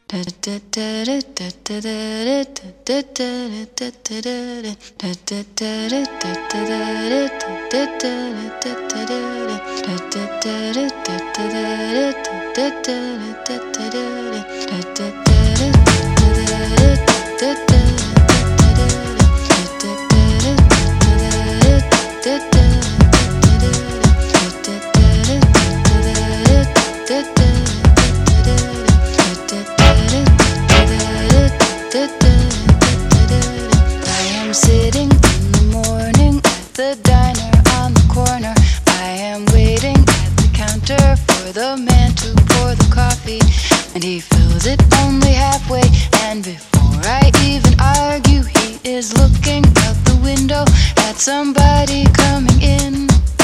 Sitting in the morning at the diner on the corner. I am waiting at the counter for the man to pour the coffee, and he fills it only halfway. And before I even argue, he is looking out the window at somebody coming in.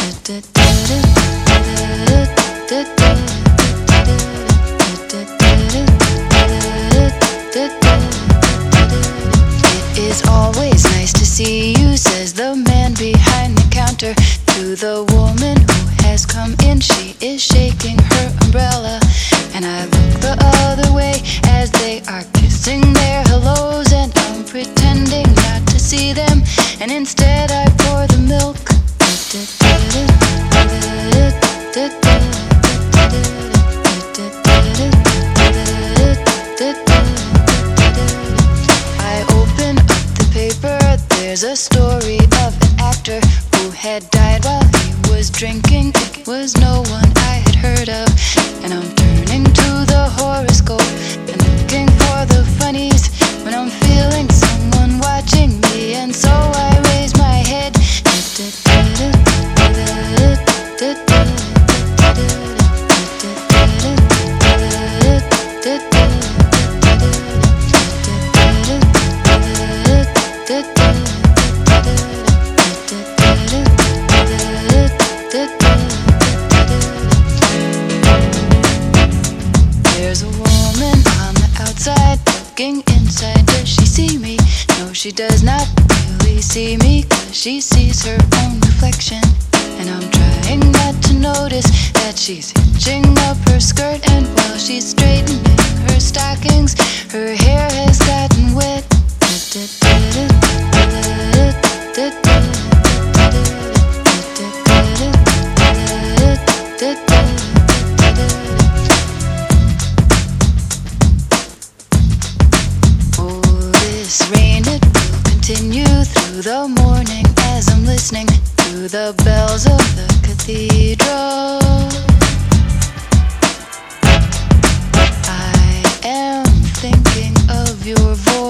It is always nice to see you, says the man behind the counter to the woman who has come in. She is shaking her umbrella, and I look the other way as they are kissing their hellos, and I'm pretending not to see them, and instead I pour the milk. I open up the paper. There's a story of an actor who had died while he was drinking. It was no one I had heard of, and I'm turning to the horoscope and looking for the funnies when I'm feeling someone watching me, and so I raise my head. There's a woman on the outside looking inside. Does she see me? No, she does not really see me, 'cause she sees her own reflection. And I'm trying not to notice that she's hitching up her skirt, and while she's straightening her stockings, her hair has gotten wet. Oh, this rain, it will continue through the morning as I'm listening to the bells of the cathedral. I am thinking of your voice.